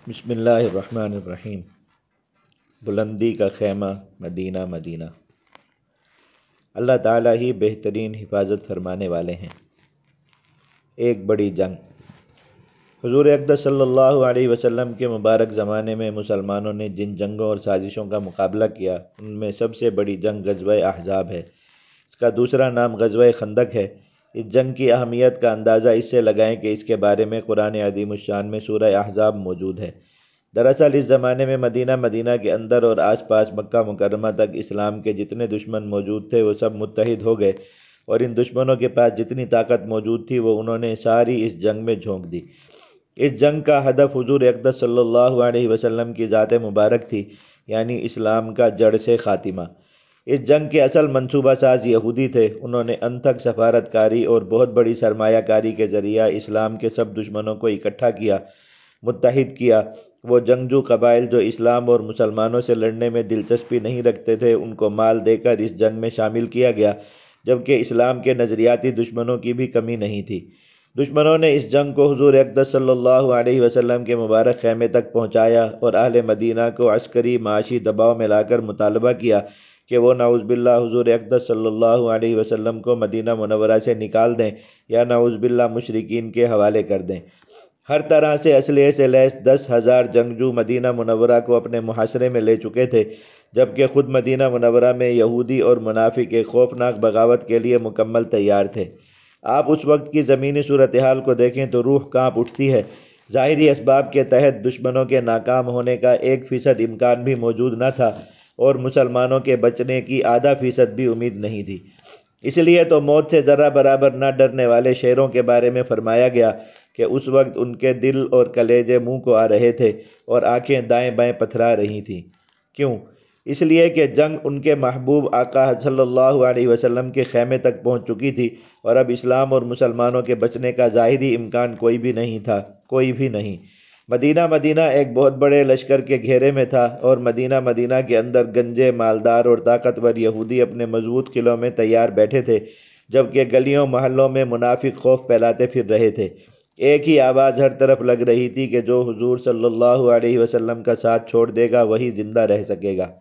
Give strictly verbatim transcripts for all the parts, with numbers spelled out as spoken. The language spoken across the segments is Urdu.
بسم اللہ الرحمن الرحیم۔ بلندی کا خیمہ مدینہ مدینہ، اللہ تعالیٰ ہی بہترین حفاظت فرمانے والے ہیں۔ ایک بڑی جنگ۔ حضور اقدس صلی اللہ علیہ وسلم کے مبارک زمانے میں مسلمانوں نے جن جنگوں اور سازشوں کا مقابلہ کیا، ان میں سب سے بڑی جنگ غزوہ احزاب ہے۔ اس کا دوسرا نام غزوہ خندق ہے۔ اس جنگ کی اہمیت کا اندازہ اس سے لگائیں کہ اس کے بارے میں قرآن عظیم الشان میں سورہ احزاب موجود ہے۔ دراصل اس زمانے میں مدینہ مدینہ کے اندر اور آس پاس مکہ مکرمہ تک اسلام کے جتنے دشمن موجود تھے وہ سب متحد ہو گئے، اور ان دشمنوں کے پاس جتنی طاقت موجود تھی وہ انہوں نے ساری اس جنگ میں جھونک دی۔ اس جنگ کا ہدف حضور اقدس صلی اللہ علیہ وسلم کی ذات مبارک تھی، یعنی اسلام کا جڑ سے خاتمہ۔ اس جنگ کے اصل منصوبہ ساز یہودی تھے۔ انہوں نے انتھک سفارت کاری اور بہت بڑی سرمایہ کاری کے ذریعہ اسلام کے سب دشمنوں کو اکٹھا کیا، متحد کیا۔ وہ جنگجو قبائل جو اسلام اور مسلمانوں سے لڑنے میں دلچسپی نہیں رکھتے تھے، ان کو مال دے کر اس جنگ میں شامل کیا گیا، جبکہ اسلام کے نظریاتی دشمنوں کی بھی کمی نہیں تھی۔ دشمنوں نے اس جنگ کو حضور اقدس صلی اللہ علیہ وسلم کے مبارک خیمے تک پہنچایا اور اہل مدینہ کو عسکری معاشی دباؤ میں لا کر مطالبہ کیا کہ وہ نعوذ باللہ حضور اقدس صلی اللہ علیہ وسلم کو مدینہ منورہ سے نکال دیں یا نعوذ باللہ مشرکین کے حوالے کر دیں۔ ہر طرح سے اسلحے سے لیس دس ہزار جنگجو مدینہ منورہ کو اپنے محاصرے میں لے چکے تھے، جبکہ خود مدینہ منورہ میں یہودی اور منافق ایک خوفناک بغاوت کے لیے مکمل تیار تھے۔ آپ اس وقت کی زمینی صورتحال کو دیکھیں تو روح کانپ اٹھتی ہے۔ ظاہری اسباب کے تحت دشمنوں کے ناکام ہونے کا ایک فیصد امکان بھی موجود نہ تھا، اور مسلمانوں کے بچنے کی آدھا فیصد بھی امید نہیں تھی۔ اس لیے تو موت سے ذرہ برابر نہ ڈرنے والے شیروں کے بارے میں فرمایا گیا کہ اس وقت ان کے دل اور کلیجے منہ کو آ رہے تھے اور آنکھیں دائیں بائیں پتھرا رہی تھیں۔ کیوں؟ اس لیے کہ جنگ ان کے محبوب آقا صلی اللہ علیہ وسلم کے خیمے تک پہنچ چکی تھی، اور اب اسلام اور مسلمانوں کے بچنے کا ظاہری امکان کوئی بھی نہیں تھا، کوئی بھی نہیں۔ مدینہ مدینہ ایک بہت بڑے لشکر کے گھیرے میں تھا، اور مدینہ مدینہ کے اندر گنجے مالدار اور طاقتور یہودی اپنے مضبوط قلعوں میں تیار بیٹھے تھے، جبکہ گلیوں محلوں میں منافق خوف پھیلاتے پھر رہے تھے۔ ایک ہی آواز ہر طرف لگ رہی تھی کہ جو حضور صلی اللہ علیہ وسلم کا ساتھ چھوڑ دے گا وہی زندہ رہ سکے گا۔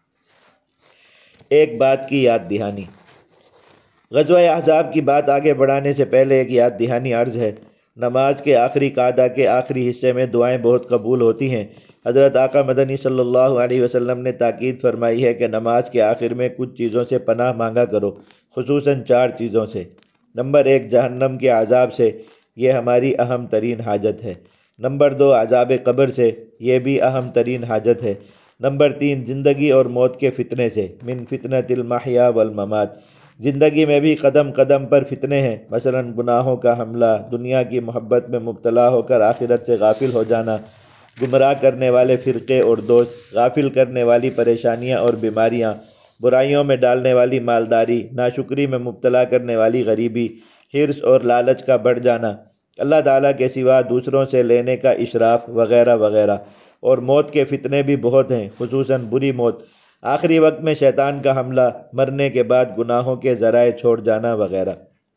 ایک بات کی یاد دہانی۔ غزوہ احزاب کی بات آگے بڑھانے سے پہلے ایک یاد دہانی عرض ہے۔ نماز کے آخری قعدہ کے آخری حصے میں دعائیں بہت قبول ہوتی ہیں۔ حضرت آقا مدنی صلی اللہ علیہ وسلم نے تاکید فرمائی ہے کہ نماز کے آخر میں کچھ چیزوں سے پناہ مانگا کرو، خصوصاً چار چیزوں سے۔ نمبر ایک، جہنم کے عذاب سے، یہ ہماری اہم ترین حاجت ہے۔ نمبر دو، عذاب قبر سے، یہ بھی اہم ترین حاجت ہے۔ نمبر تین، زندگی اور موت کے فتنے سے، من فتنۃ المحیا والممات۔ زندگی میں بھی قدم قدم پر فتنے ہیں، مثلاً گناہوں کا حملہ، دنیا کی محبت میں مبتلا ہو کر آخرت سے غافل ہو جانا، گمراہ کرنے والے فرقے اور دوست، غافل کرنے والی پریشانیاں اور بیماریاں، برائیوں میں ڈالنے والی مالداری، ناشکری میں مبتلا کرنے والی غریبی، حرص اور لالچ کا بڑھ جانا، اللہ تعالیٰ کے سوا دوسروں سے لینے کا اشراف، وغیرہ وغیرہ۔ اور موت کے فتنے بھی بہت ہیں، خصوصاً بری موت، آخری وقت میں شیطان کا حملہ، مرنے کے بعد گناہوں کے ذرائع چھوڑ جانا وغیرہ۔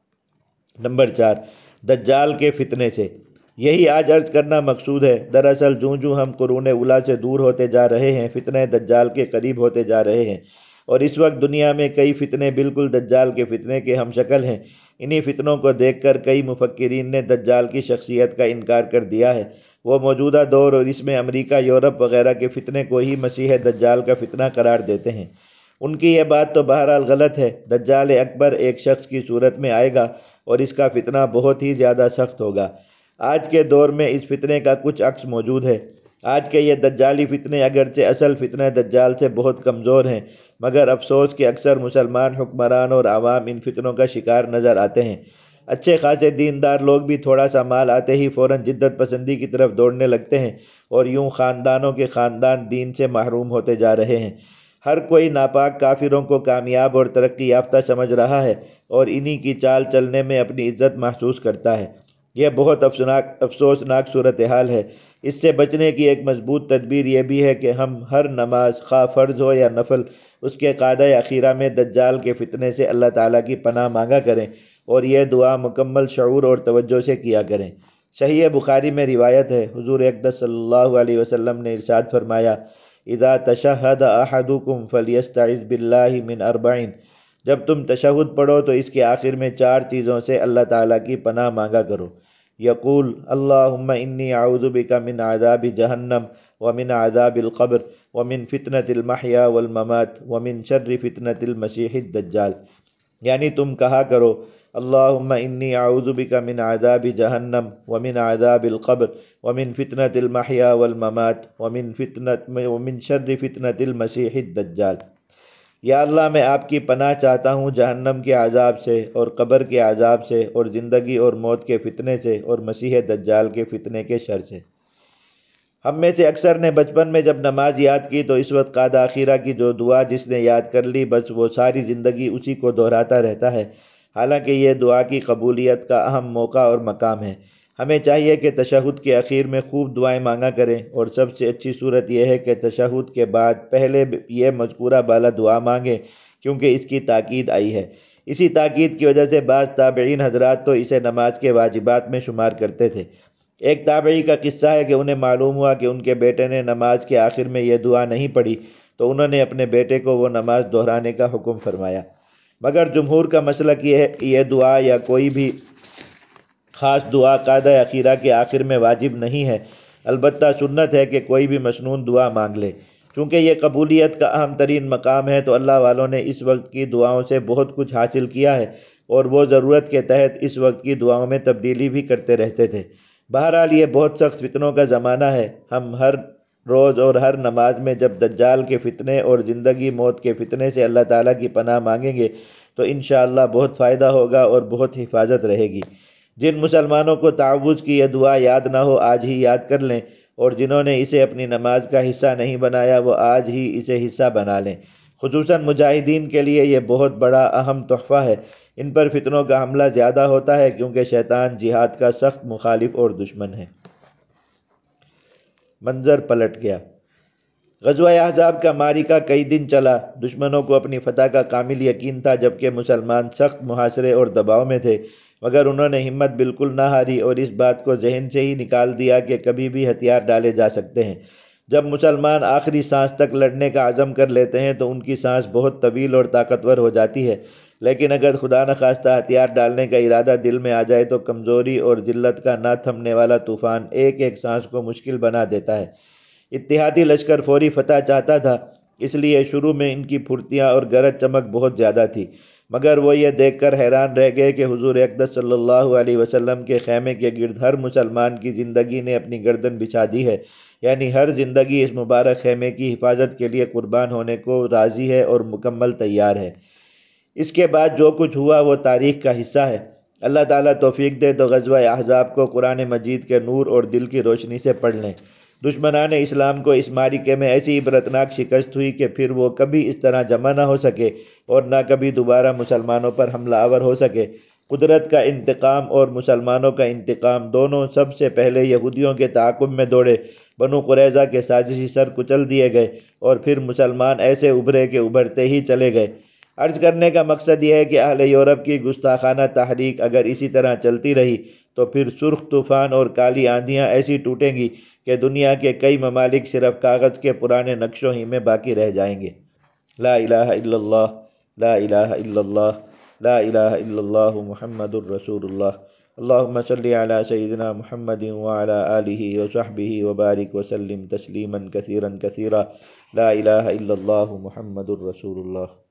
نمبر چار، دجال کے فتنے سے، یہی آج عرض کرنا مقصود ہے۔ دراصل جوں جوں ہم قرون اولیٰ سے دور ہوتے جا رہے ہیں، فتنہ دجال کے قریب ہوتے جا رہے ہیں، اور اس وقت دنیا میں کئی فتنے بالکل دجال کے فتنے کے ہم شکل ہیں۔ انہی فتنوں کو دیکھ کر کئی مفکرین نے دجال کی شخصیت کا انکار کر دیا ہے۔ وہ موجودہ دور اور اس میں امریکہ، یورپ وغیرہ کے فتنے کو ہی مسیح دجال کا فتنہ قرار دیتے ہیں۔ ان کی یہ بات تو بہرحال غلط ہے۔ دجال اکبر ایک شخص کی صورت میں آئے گا، اور اس کا فتنہ بہت ہی زیادہ سخت ہوگا۔ آج کے دور میں اس فتنے کا کچھ عکس موجود ہے۔ آج کے یہ دجالی فتنے اگرچہ اصل فتنہ دجال سے بہت کمزور ہیں، مگر افسوس کہ اکثر مسلمان حکمران اور عوام ان فتنوں کا شکار نظر آتے ہیں۔ اچھے خاصے دیندار لوگ بھی تھوڑا سا مال آتے ہی فوراً جدت پسندی کی طرف دوڑنے لگتے ہیں، اور یوں خاندانوں کے خاندان دین سے محروم ہوتے جا رہے ہیں۔ ہر کوئی ناپاک کافروں کو کامیاب اور ترقی یافتہ سمجھ رہا ہے، اور انہی کی چال چلنے میں اپنی عزت محسوس کرتا ہے۔ یہ بہت افسوسناک افسوسناک صورتحال ہے۔ اس سے بچنے کی ایک مضبوط تدبیر یہ بھی ہے کہ ہم ہر نماز، خواہ فرض ہو یا نفل، اس کے قعدہ اخیرہ میں دجال کے فتنے سے اللہ تعالیٰ کی پناہ مانگا کریں، اور یہ دعا مکمل شعور اور توجہ سے کیا کریں۔ صحیح بخاری میں روایت ہے، حضور اقدس صلی اللہ علیہ وسلم نے ارشاد فرمایا، اذا تشہد احدکم فلیستعذ باللہ من اربعین، جب تم تشہد پڑھو تو اس کے آخر میں چار چیزوں سے اللہ تعالیٰ کی پناہ مانگا کرو۔ یقول اللہم انی اعوذ بک من عذاب جہنم ومن عذاب القبر ومن فتنة المحیا والممات ومن شر فتنة المسیح الدجال، یعنی تم کہا کرو اللہم انی اعوذ بک من عذاب جہنم ومن عذاب القبر ومن فتنة المحیا والممات ومن فتنة ومن شر فتنة المسیح الدجال، یا اللہ میں آپ کی پناہ چاہتا ہوں جہنم کے عذاب سے اور قبر کے عذاب سے اور زندگی اور موت کے فتنے سے اور مسیح دجال کے فتنے کے شر سے۔ ہم میں سے اکثر نے بچپن میں جب نماز یاد کی تو اس وقت قاد آخرہ کی جو دعا جس نے یاد کر لی بس وہ ساری زندگی اسی کو دہراتا رہتا ہے، حالانکہ یہ دعا کی قبولیت کا اہم موقع اور مقام ہے۔ ہمیں چاہیے کہ تشہد کے اخیر میں خوب دعائیں مانگا کریں، اور سب سے اچھی صورت یہ ہے کہ تشہد کے بعد پہلے یہ مذکورہ بالا دعا مانگیں، کیونکہ اس کی تاکید آئی ہے۔ اسی تاکید کی وجہ سے بعض تابعین حضرات تو اسے نماز کے واجبات میں شمار کرتے تھے۔ ایک تابعی کا قصہ ہے کہ انہیں معلوم ہوا کہ ان کے بیٹے نے نماز کے آخر میں یہ دعا نہیں پڑھی، تو انہوں نے اپنے بیٹے کو وہ نماز دہرانے کا حکم فرمایا۔ مگر جمہور کا مسلک یہ ہے کہ یہ دعا یا کوئی بھی خاص دعا قاعدہ اخیرہ کے آخر میں واجب نہیں ہے، البتہ سنت ہے کہ کوئی بھی مسنون دعا مانگ لے۔ چونکہ یہ قبولیت کا اہم ترین مقام ہے تو اللہ والوں نے اس وقت کی دعاؤں سے بہت کچھ حاصل کیا ہے، اور وہ ضرورت کے تحت اس وقت کی دعاؤں میں تبدیلی بھی کرتے رہتے تھے۔ بہرحال یہ بہت سخت فتنوں کا زمانہ ہے۔ ہم ہر روز اور ہر نماز میں جب دجال کے فتنے اور زندگی موت کے فتنے سے اللہ تعالیٰ کی پناہ مانگیں گے تو انشاءاللہ بہت فائدہ ہوگا اور بہت حفاظت رہے گی۔ جن مسلمانوں کو تعوذ کی یہ دعا یاد نہ ہو آج ہی یاد کر لیں، اور جنہوں نے اسے اپنی نماز کا حصہ نہیں بنایا وہ آج ہی اسے حصہ بنا لیں۔ خصوصاً مجاہدین کے لیے یہ بہت بڑا اہم تحفہ ہے۔ ان پر فتنوں کا حملہ زیادہ ہوتا ہے کیونکہ شیطان جہاد کا سخت مخالف اور دشمن ہے۔ منظر پلٹ گیا۔ غزوہ احزاب کا معرکہ کئی دن چلا۔ دشمنوں کو اپنی فتح کا کامل یقین تھا، جبکہ مسلمان سخت محاصرے اور دباؤ میں تھے، مگر انہوں نے ہمت بالکل نہ ہاری اور اس بات کو ذہن سے ہی نکال دیا کہ کبھی بھی ہتھیار ڈالے جا سکتے ہیں۔ جب مسلمان آخری سانس تک لڑنے کا عزم کر لیتے ہیں تو ان کی سانس بہت طویل اور طاقتور ہو جاتی ہے، لیکن اگر خدا نخواستہ ہتھیار ڈالنے کا ارادہ دل میں آ جائے تو کمزوری اور ذلت کا نہ تھمنے والا طوفان ایک ایک سانس کو مشکل بنا دیتا ہے۔ اتحادی لشکر فوری فتح چاہتا تھا، اس لیے شروع میں ان کی پھرتیاں اور گرج چمک بہت زیادہ تھی، مگر وہ یہ دیکھ کر حیران رہ گئے کہ حضور اقدس صلی اللہ علیہ وسلم کے خیمے کے گرد ہر مسلمان کی زندگی نے اپنی گردن بچھا دی ہے، یعنی ہر زندگی اس مبارک خیمے کی حفاظت کے لیے قربان ہونے کو راضی ہے اور مکمل تیار ہے۔ اس کے بعد جو کچھ ہوا وہ تاریخ کا حصہ ہے۔ اللہ تعالیٰ توفیق دے تو غزوہ احزاب کو قرآن مجید کے نور اور دل کی روشنی سے پڑھ لیں۔ دشمنان اسلام کو اس معرکے میں ایسی عبرتناک شکست ہوئی کہ پھر وہ کبھی اس طرح جمع نہ ہو سکے اور نہ کبھی دوبارہ مسلمانوں پر حملہ آور ہو سکے۔ قدرت کا انتقام اور مسلمانوں کا انتقام دونوں سب سے پہلے یہودیوں کے تعاقب میں دوڑے۔ بنو قریظہ کے سازشی سر کچل دیے گئے اور پھر مسلمان ایسے ابھرے کہ ابھرتے ہی چلے گئے۔ عرض کرنے کا مقصد یہ ہے کہ اہل یورپ کی گستاخانہ تحریک اگر اسی طرح چلتی رہی تو پھر سرخ طوفان اور کالی آندیاں ایسی ٹوٹیں گی کہ دنیا کے کئی ممالک صرف کاغذ کے پرانے نقشوں ہی میں باقی رہ جائیں گے۔ لا الہ الا اللہ، لا الہ الا اللہ، لا الہ الا اللہ محمد الرسول اللہ۔ اللہم صلی علی سیدنا محمد وعلی آلہ وصحبہ وبارک وسلم تسلیما کثیرا کثیرا۔ لا الہ الا اللہ محمد الرسول اللہ۔